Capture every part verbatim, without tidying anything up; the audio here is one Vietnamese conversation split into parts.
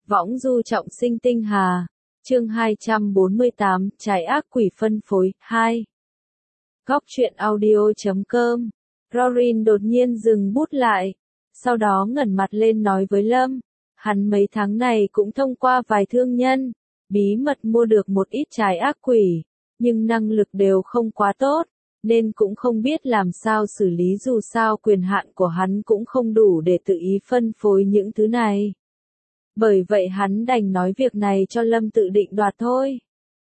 Võng du trọng sinh tinh hà. Chương hai trăm bốn mươi tám, trái ác quỷ phân phối, hai. Góc truyện audio chấm com. Rorin đột nhiên dừng bút lại. Sau đó ngẩng mặt lên nói với Lâm. Hắn mấy tháng này cũng thông qua vài thương nhân. Bí mật mua được một ít trái ác quỷ. Nhưng năng lực đều không quá tốt. Nên cũng không biết làm sao xử lý, dù sao quyền hạn của hắn cũng không đủ để tự ý phân phối những thứ này. Bởi vậy hắn đành nói việc này cho Lâm tự định đoạt thôi.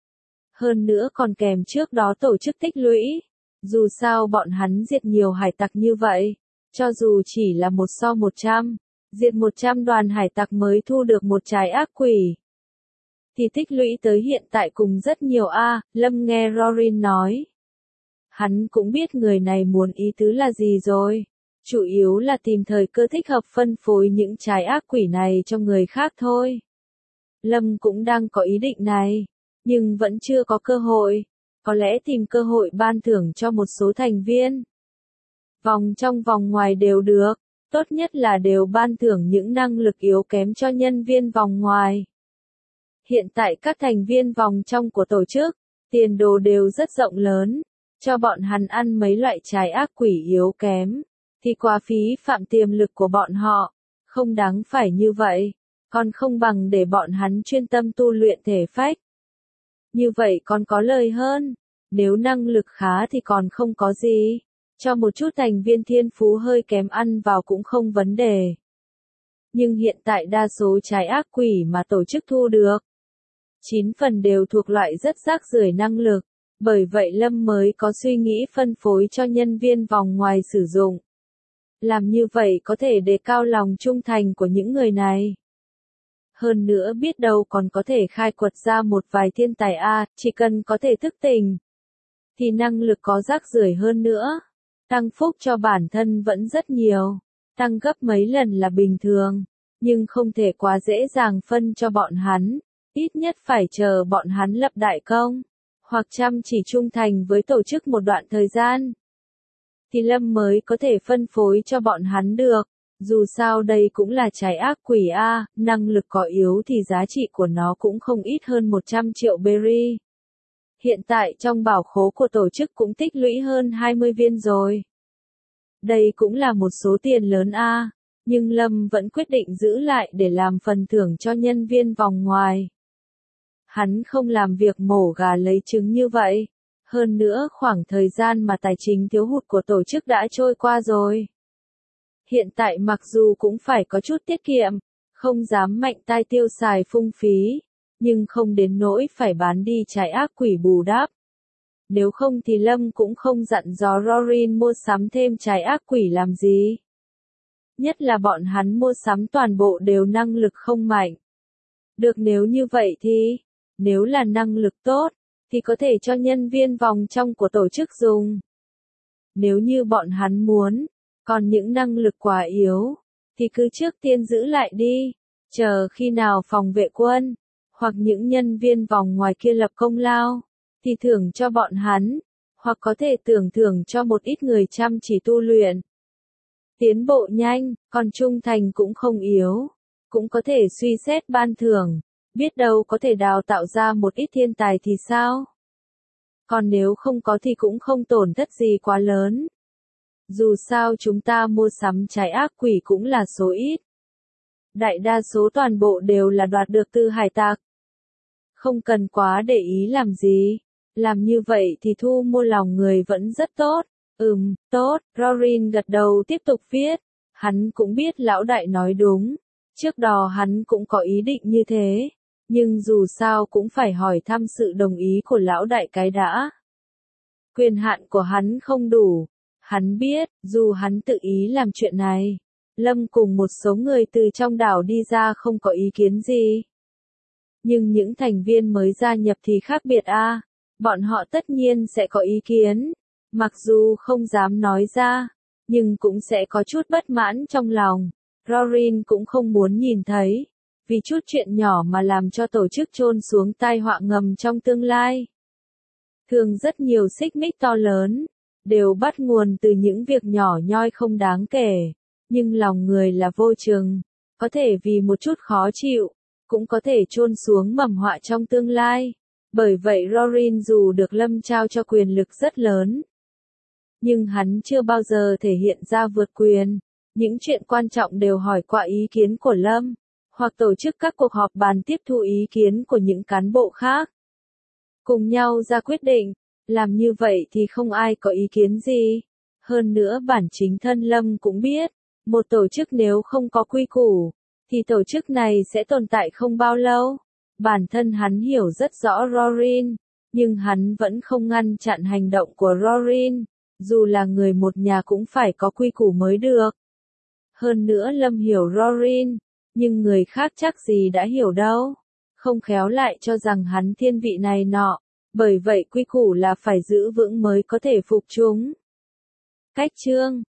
Hơn nữa còn kèm trước đó tổ chức tích lũy. Dù sao bọn hắn diệt nhiều hải tặc như vậy. Cho dù chỉ là một so một trăm, diệt một trăm đoàn hải tặc mới thu được một trái ác quỷ. Thì tích lũy tới hiện tại cùng rất nhiều a. Lâm nghe Rorin nói. Hắn cũng biết người này muốn ý tứ là gì rồi. Chủ yếu là tìm thời cơ thích hợp phân phối những trái ác quỷ này cho người khác thôi. Lâm cũng đang có ý định này, nhưng vẫn chưa có cơ hội. Có lẽ tìm cơ hội ban thưởng cho một số thành viên. Vòng trong vòng ngoài đều được, tốt nhất là đều ban thưởng những năng lực yếu kém cho nhân viên vòng ngoài. Hiện tại các thành viên vòng trong của tổ chức, tiền đồ đều rất rộng lớn, cho bọn hắn ăn mấy loại trái ác quỷ yếu kém. Thì quá phí phạm tiềm lực của bọn họ, không đáng phải như vậy, còn không bằng để bọn hắn chuyên tâm tu luyện thể phách. Như vậy còn có lời hơn, nếu năng lực khá thì còn không có gì, cho một chút thành viên thiên phú hơi kém ăn vào cũng không vấn đề. Nhưng hiện tại đa số trái ác quỷ mà tổ chức thu được, chín phần đều thuộc loại rất rác rưởi năng lực, bởi vậy Lâm mới có suy nghĩ phân phối cho nhân viên vòng ngoài sử dụng. Làm như vậy có thể đề cao lòng trung thành của những người này. Hơn nữa biết đâu còn có thể khai quật ra một vài thiên tài A, chỉ cần có thể thức tỉnh. Thì năng lực có rác rưởi hơn nữa. Tăng phúc cho bản thân vẫn rất nhiều. Tăng gấp mấy lần là bình thường. Nhưng không thể quá dễ dàng phân cho bọn hắn. Ít nhất phải chờ bọn hắn lập đại công. Hoặc chăm chỉ trung thành với tổ chức một đoạn thời gian. Thì Lâm mới có thể phân phối cho bọn hắn được. Dù sao đây cũng là trái ác quỷ A, năng lực có yếu thì giá trị của nó cũng không ít hơn một trăm triệu berry. Hiện tại trong bảo khố của tổ chức cũng tích lũy hơn hai mươi viên rồi. Đây cũng là một số tiền lớn A, nhưng Lâm vẫn quyết định giữ lại để làm phần thưởng cho nhân viên vòng ngoài. Hắn không làm việc mổ gà lấy trứng như vậy. Hơn nữa khoảng thời gian mà tài chính thiếu hụt của tổ chức đã trôi qua rồi. Hiện tại mặc dù cũng phải có chút tiết kiệm, không dám mạnh tay tiêu xài phung phí, nhưng không đến nỗi phải bán đi trái ác quỷ bù đắp. Nếu không thì Lâm cũng không dặn dò Rorin mua sắm thêm trái ác quỷ làm gì. Nhất là bọn hắn mua sắm toàn bộ đều năng lực không mạnh. Được, nếu như vậy thì, nếu là năng lực tốt, thì có thể cho nhân viên vòng trong của tổ chức dùng. Nếu như bọn hắn muốn, còn những năng lực quá yếu, thì cứ trước tiên giữ lại đi, chờ khi nào phòng vệ quân, hoặc những nhân viên vòng ngoài kia lập công lao, thì thưởng cho bọn hắn, hoặc có thể tưởng thưởng cho một ít người chăm chỉ tu luyện. Tiến bộ nhanh, còn trung thành cũng không yếu, cũng có thể suy xét ban thưởng. Biết đâu có thể đào tạo ra một ít thiên tài thì sao? Còn nếu không có thì cũng không tổn thất gì quá lớn. Dù sao chúng ta mua sắm trái ác quỷ cũng là số ít. Đại đa số toàn bộ đều là đoạt được từ hải tặc. Không cần quá để ý làm gì. Làm như vậy thì thu mua lòng người vẫn rất tốt. Ừm, tốt, Rorin gật đầu tiếp tục viết. Hắn cũng biết lão đại nói đúng. Trước đó hắn cũng có ý định như thế. Nhưng dù sao cũng phải hỏi thăm sự đồng ý của lão đại cái đã. Quyền hạn của hắn không đủ. Hắn biết, dù hắn tự ý làm chuyện này, Lâm cùng một số người từ trong đảo đi ra không có ý kiến gì. Nhưng những thành viên mới gia nhập thì khác biệt a, bọn họ tất nhiên sẽ có ý kiến, mặc dù không dám nói ra, nhưng cũng sẽ có chút bất mãn trong lòng. Rorin cũng không muốn nhìn thấy, vì chút chuyện nhỏ mà làm cho tổ chức chôn xuống tai họa ngầm trong tương lai. Thường rất nhiều xích mích to lớn, đều bắt nguồn từ những việc nhỏ nhoi không đáng kể, nhưng lòng người là vô chừng, có thể vì một chút khó chịu, cũng có thể chôn xuống mầm họa trong tương lai. Bởi vậy Rorin dù được Lâm trao cho quyền lực rất lớn, nhưng hắn chưa bao giờ thể hiện ra vượt quyền. Những chuyện quan trọng đều hỏi qua ý kiến của Lâm, hoặc tổ chức các cuộc họp bàn tiếp thu ý kiến của những cán bộ khác. Cùng nhau ra quyết định, làm như vậy thì không ai có ý kiến gì. Hơn nữa bản chính thân Lâm cũng biết, một tổ chức nếu không có quy củ, thì tổ chức này sẽ tồn tại không bao lâu. Bản thân hắn hiểu rất rõ Rorin, nhưng hắn vẫn không ngăn chặn hành động của Rorin, dù là người một nhà cũng phải có quy củ mới được. Hơn nữa Lâm hiểu Rorin, nhưng người khác chắc gì đã hiểu đâu. Không khéo lại cho rằng hắn thiên vị này nọ, bởi vậy quy củ là phải giữ vững mới có thể phục chúng. Cách chương